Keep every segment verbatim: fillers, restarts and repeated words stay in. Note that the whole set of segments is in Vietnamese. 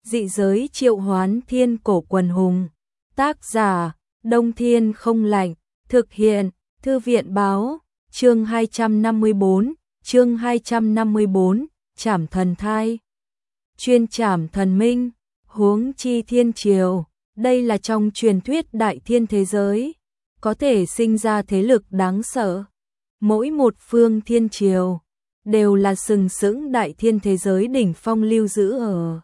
Dị giới triệu hoán thiên cổ quần hùng. Tác giả, Đông Thiên không lạnh. Thực hiện, Thư viện báo. Chương hai trăm năm mươi bốn, chương hai trăm năm mươi bốn, Trảm thần thai. Chuyên trảm thần minh, huống chi thiên triều. Đây là trong truyền thuyết đại thiên thế giới, có thể sinh ra thế lực đáng sợ. Mỗi một phương thiên triều đều là sừng sững đại thiên thế giới đỉnh phong lưu giữ ở.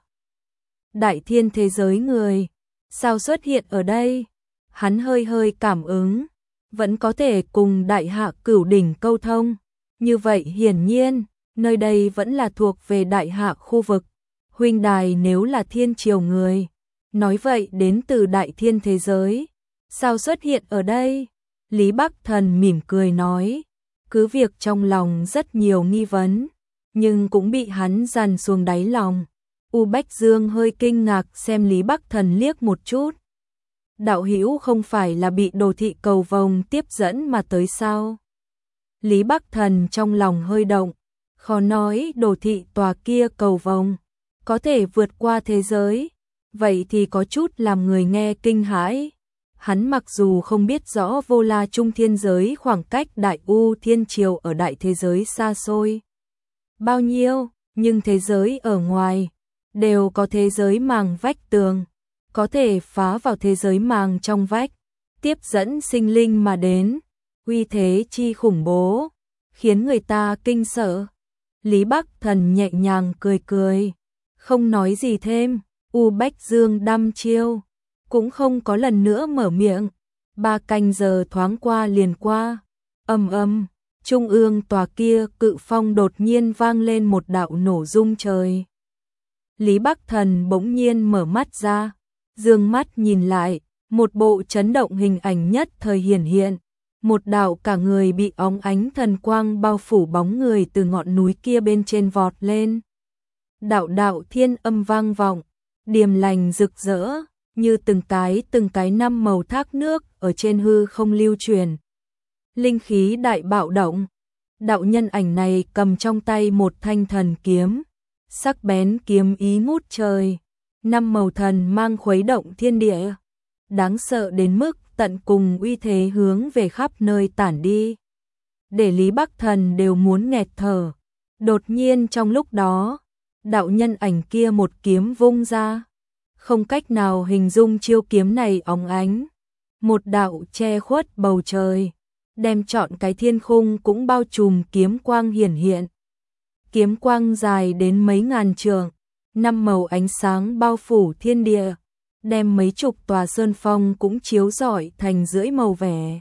Đại thiên thế giới người, sao xuất hiện ở đây? Hắn hơi hơi cảm ứng, vẫn có thể cùng đại hạ cửu đỉnh câu thông. Như vậy hiển nhiên, nơi đây vẫn là thuộc về đại hạ khu vực. Huynh đài nếu là thiên triều người, nói vậy đến từ đại thiên thế giới, sao xuất hiện ở đây? Lý Bắc Thần mỉm cười nói, cứ việc trong lòng rất nhiều nghi vấn, nhưng cũng bị hắn dằn xuống đáy lòng. U Bách Dương hơi kinh ngạc xem Lý Bắc Thần liếc một chút. Đạo hữu không phải là bị đồ thị cầu vồng tiếp dẫn mà tới sao? Lý Bắc Thần trong lòng hơi động, khó nói đồ thị tòa kia cầu vồng có thể vượt qua thế giới, vậy thì có chút làm người nghe kinh hãi. Hắn mặc dù không biết rõ Vô La Trung thiên giới khoảng cách Đại U Thiên Triều ở đại thế giới xa xôi bao nhiêu, nhưng thế giới ở ngoài đều có thế giới màng vách tường, có thể phá vào thế giới màng trong vách, tiếp dẫn sinh linh mà đến, uy thế chi khủng bố, khiến người ta kinh sợ. Lý Bắc Thần nhẹ nhàng cười cười, không nói gì thêm. U Bách Dương đăm chiêu, cũng không có lần nữa mở miệng. Ba canh giờ thoáng qua liền qua. Ầm ầm, trung ương tòa kia cự phong đột nhiên vang lên một đạo nổ rung trời. Lý Bắc Thần bỗng nhiên mở mắt ra, dương mắt nhìn lại, một bộ chấn động hình ảnh nhất thời hiển hiện. Một đạo cả người bị óng ánh thần quang bao phủ bóng người từ ngọn núi kia bên trên vọt lên. Đạo đạo thiên âm vang vọng, điềm lành rực rỡ, như từng cái từng cái năm màu thác nước ở trên hư không lưu truyền. Linh khí đại bạo động, đạo nhân ảnh này cầm trong tay một thanh thần kiếm, sắc bén kiếm ý ngút trời, năm màu thần mang khuấy động thiên địa, đáng sợ đến mức tận cùng uy thế hướng về khắp nơi tản đi, để Lý Bắc Thần đều muốn nghẹt thở. Đột nhiên trong lúc đó, đạo nhân ảnh kia một kiếm vung ra, không cách nào hình dung chiêu kiếm này óng ánh, một đạo che khuất bầu trời, đem trọn cái thiên khung cũng bao trùm kiếm quang hiển hiện. Kiếm quang dài đến mấy ngàn trượng, năm màu ánh sáng bao phủ thiên địa, đem mấy chục tòa sơn phong cũng chiếu rọi thành rưỡi màu vẻ.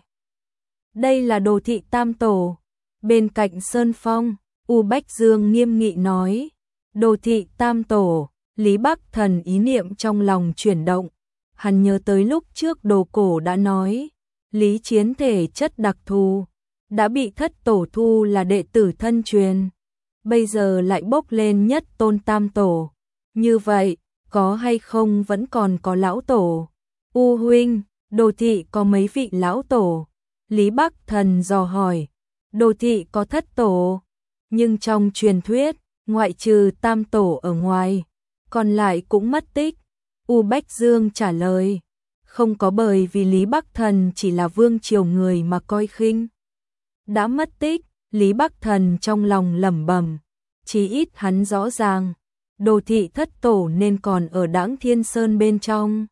Đây là đồ thị tam tổ. Bên cạnh sơn phong, U Bách Dương nghiêm nghị nói, đồ thị tam tổ. Lý Bắc Thần ý niệm trong lòng chuyển động, hắn nhớ tới lúc trước đồ cổ đã nói, Lý Chiến thể chất đặc thù, đã bị thất tổ thu là đệ tử thân truyền, bây giờ lại bốc lên nhất tôn tam tổ, như vậy, có hay không vẫn còn có lão tổ. U huynh, đồ thị có mấy vị lão tổ? Lý Bắc Thần dò hỏi. Đồ thị có thất tổ, nhưng trong truyền thuyết, ngoại trừ tam tổ ở ngoài, còn lại cũng mất tích. U Bách Dương trả lời, không có bởi vì Lý Bắc Thần chỉ là vương triều người mà coi khinh. Đã mất tích, Lý Bắc Thần trong lòng lẩm bẩm, chí ít hắn rõ ràng, đồ thị thất tổ nên còn ở Đãng Thiên Sơn bên trong.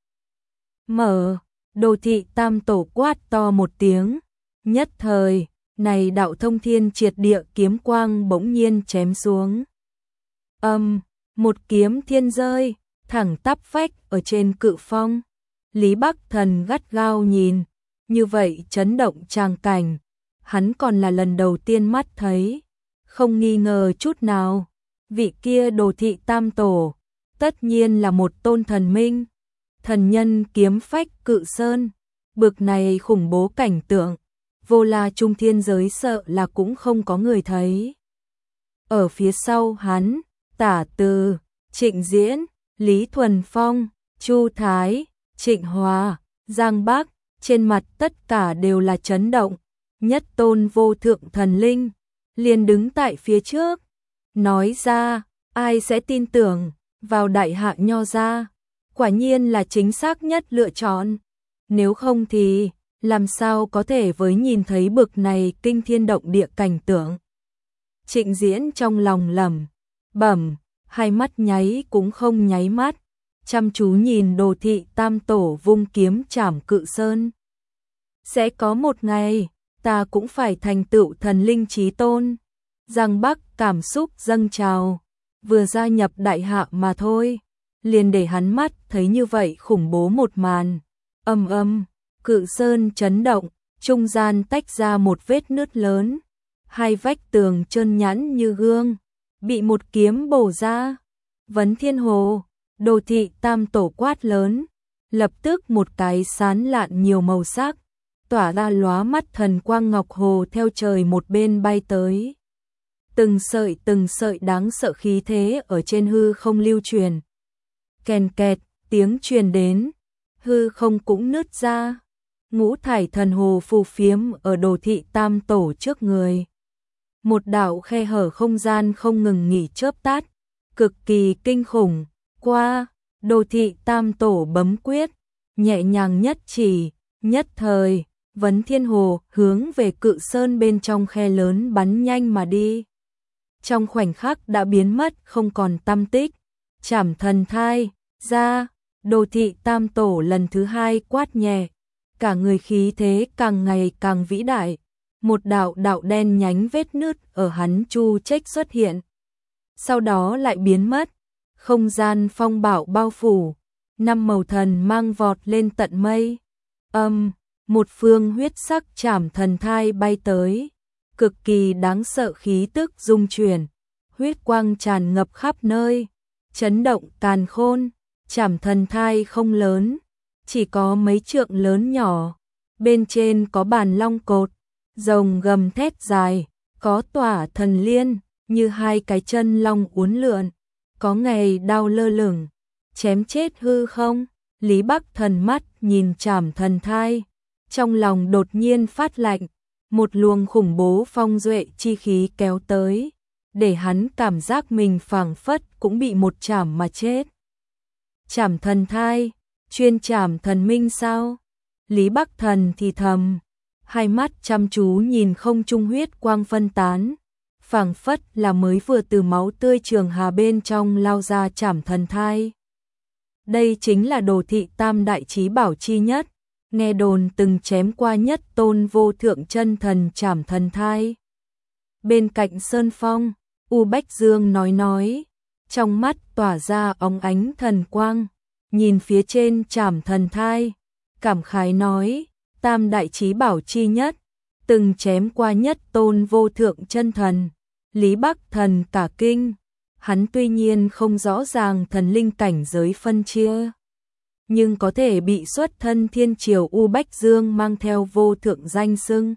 Mở, đồ thị tam tổ quát to một tiếng, nhất thời, này đạo thông thiên triệt địa kiếm quang bỗng nhiên chém xuống. Âm, um, một kiếm thiên rơi, thẳng tắp vách ở trên cự phong. Lý Bắc Thần gắt gao nhìn, như vậy chấn động tràng cảnh, hắn còn là lần đầu tiên mắt thấy, không nghi ngờ chút nào, vị kia đồ thị tam tổ, tất nhiên là một tôn thần minh, thần nhân kiếm phách cự sơn, bực này khủng bố cảnh tượng, Vô La Trung thiên giới sợ là cũng không có người thấy. Ở phía sau hắn, Tả Từ, Trịnh Diễn, Lý Thuần Phong, Chu Thái, Trịnh Hòa, Giang Bắc, trên mặt tất cả đều là chấn động, nhất tôn vô thượng thần linh, liền đứng tại phía trước, nói ra, ai sẽ tin tưởng, vào đại hạ Nho gia, quả nhiên là chính xác nhất lựa chọn. Nếu không thì, làm sao có thể với nhìn thấy bực này kinh thiên động địa cảnh tượng. Trịnh Diễn trong lòng lẩm bẩm, hai mắt nháy cũng không nháy mắt, chăm chú nhìn Đồ Thị Tam Tổ vung kiếm trảm Cự Sơn. Sẽ có một ngày, ta cũng phải thành tựu thần linh chí tôn. Giang Bắc cảm xúc dâng trào, vừa gia nhập đại hạ mà thôi, liền để hắn mắt thấy như vậy khủng bố một màn. Âm âm, Cự Sơn chấn động, trung gian tách ra một vết nứt lớn, hai vách tường trơn nhẵn như gương, bị một kiếm bổ ra. Vấn Thiên Hồ, Đồ Thị Tam Tổ quát lớn, lập tức một cái sán lạn nhiều màu sắc, tỏa ra lóa mắt thần quang ngọc hồ theo trời một bên bay tới. Từng sợi từng sợi đáng sợ khí thế ở trên hư không lưu truyền. Kèn kẹt, tiếng truyền đến, hư không cũng nứt ra. Ngũ thải thần hồ phù phiếm ở Đồ Thị Tam Tổ trước người. Một đạo khe hở không gian không ngừng nghỉ chớp tắt, cực kỳ kinh khủng. Qua, Đồ Thị Tam Tổ bấm quyết, nhẹ nhàng nhất chỉ, nhất thời, Vấn Thiên Hồ hướng về Cự Sơn bên trong khe lớn bắn nhanh mà đi. Trong khoảnh khắc đã biến mất không còn tăm tích. Trảm Thần Thai ra, Đồ Thị Tam Tổ lần thứ hai quát nhẹ, cả người khí thế càng ngày càng vĩ đại. Một đạo đạo đen nhánh vết nứt ở hắn chu trách xuất hiện, sau đó lại biến mất. Không gian phong bạo bao phủ, năm màu thần mang vọt lên tận mây. Âm, một phương huyết sắc Trảm Thần Thai bay tới, cực kỳ đáng sợ khí tức dung chuyển, huyết quang tràn ngập khắp nơi, chấn động càn khôn. Trảm Thần Thai không lớn, chỉ có mấy trượng lớn nhỏ, bên trên có bàn long cột, rồng gầm thét dài, có tỏa thần liên, như hai cái chân long uốn lượn, có ngày đao lơ lửng, chém chết hư không. Lý Bắc Thần mắt nhìn Trảm Thần Thai, trong lòng đột nhiên phát lạnh, một luồng khủng bố phong duệ chi khí kéo tới, để hắn cảm giác mình phảng phất cũng bị một chảm mà chết. Trảm Thần Thai, chuyên trảm thần minh sao? Lý Bắc Thần thì thầm, hai mắt chăm chú nhìn không trung huyết quang phân tán, phảng phất là mới vừa từ máu tươi trường hà bên trong lao ra Trảm Thần Thai. Đây chính là Đồ Thị Tam đại chí bảo chi nhất, nghe đồn từng chém qua nhất tôn vô thượng chân thần Trảm Thần Thai. Bên cạnh Sơn Phong, U Bách Dương nói nói, trong mắt tỏa ra óng ánh thần quang, nhìn phía trên Trảm Thần Thai, cảm khái nói, Tam đại chí bảo chi nhất, từng chém qua nhất tôn vô thượng chân thần. Lý Bắc Thần cả kinh, hắn tuy nhiên không rõ ràng thần linh cảnh giới phân chia, nhưng có thể bị xuất thân thiên triều U Bách Dương mang theo vô thượng danh xưng,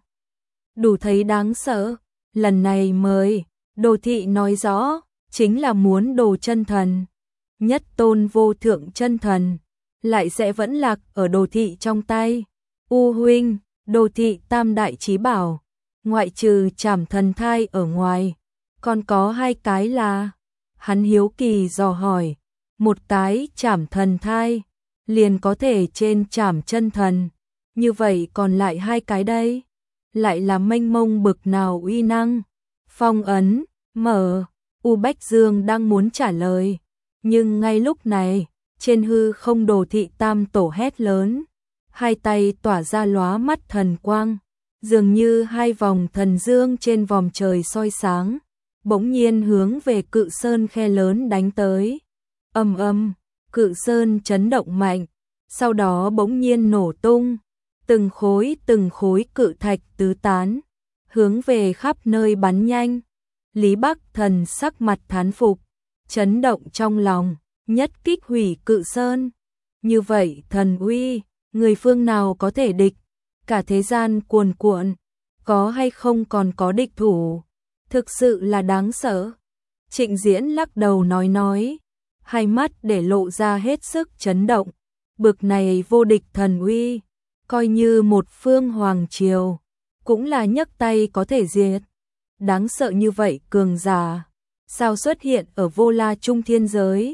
đủ thấy đáng sợ. Lần này mời, Đồ Thị nói rõ, chính là muốn đồ chân thần. Nhất tôn vô thượng chân thần, lại sẽ vẫn lạc ở Đồ Thị trong tay. U huynh, Đồ Thị Tam đại chí bảo, ngoại trừ Trảm Thần Thai ở ngoài, còn có hai cái là, hắn hiếu kỳ dò hỏi, một cái Trảm Thần Thai, liền có thể trên Trảm chân thần, như vậy còn lại hai cái đây, lại là mênh mông bực nào uy năng. Phong ấn, mở, U Bách Dương đang muốn trả lời, nhưng ngay lúc này, trên hư không Đồ Thị Tam Tổ hét lớn, hai tay tỏa ra lóa mắt thần quang, dường như hai vòng thần dương trên vòm trời soi sáng, bỗng nhiên hướng về Cự Sơn khe lớn đánh tới. Ầm ầm, Cự Sơn chấn động mạnh, sau đó bỗng nhiên nổ tung, từng khối từng khối cự thạch tứ tán, hướng về khắp nơi bắn nhanh. Lý Bắc Thần sắc mặt thán phục, chấn động trong lòng, nhất kích hủy Cự Sơn. Như vậy thần uy, người phương nào có thể địch? Cả thế gian cuồn cuộn, có hay không còn có địch thủ? Thực sự là đáng sợ. Trịnh Diễn lắc đầu nói nói, hai mắt để lộ ra hết sức chấn động. Bực này vô địch thần uy, coi như một phương hoàng triều, cũng là nhấc tay có thể diệt. Đáng sợ như vậy cường giả, sao xuất hiện ở Vô La Trung thiên giới?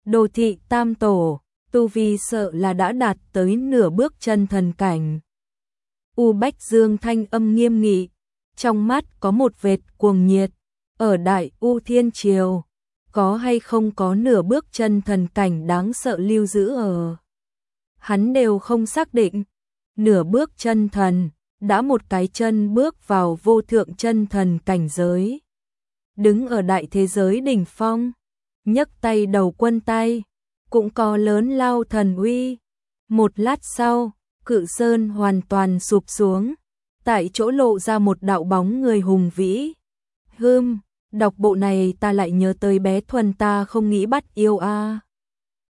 Đồ thị tam tổ, tu vi sợ là đã đạt tới nửa bước chân thần cảnh. U Bách Dương thanh âm nghiêm nghị, trong mắt có một vệt cuồng nhiệt, ở Đại U Thiên Triều, có hay không có nửa bước chân thần cảnh đáng sợ lưu giữ ở. Hắn đều không xác định, nửa bước chân thần, đã một cái chân bước vào vô thượng chân thần cảnh giới. Đứng ở đại thế giới đỉnh phong, nhấc tay đầu quân tay, cũng có lớn lao thần uy. Một lát sau, cự sơn hoàn toàn sụp xuống, tại chỗ lộ ra một đạo bóng người hùng vĩ. Hừm, đọc bộ này ta lại nhớ tới bé Thuần ta không nghĩ bắt yêu a.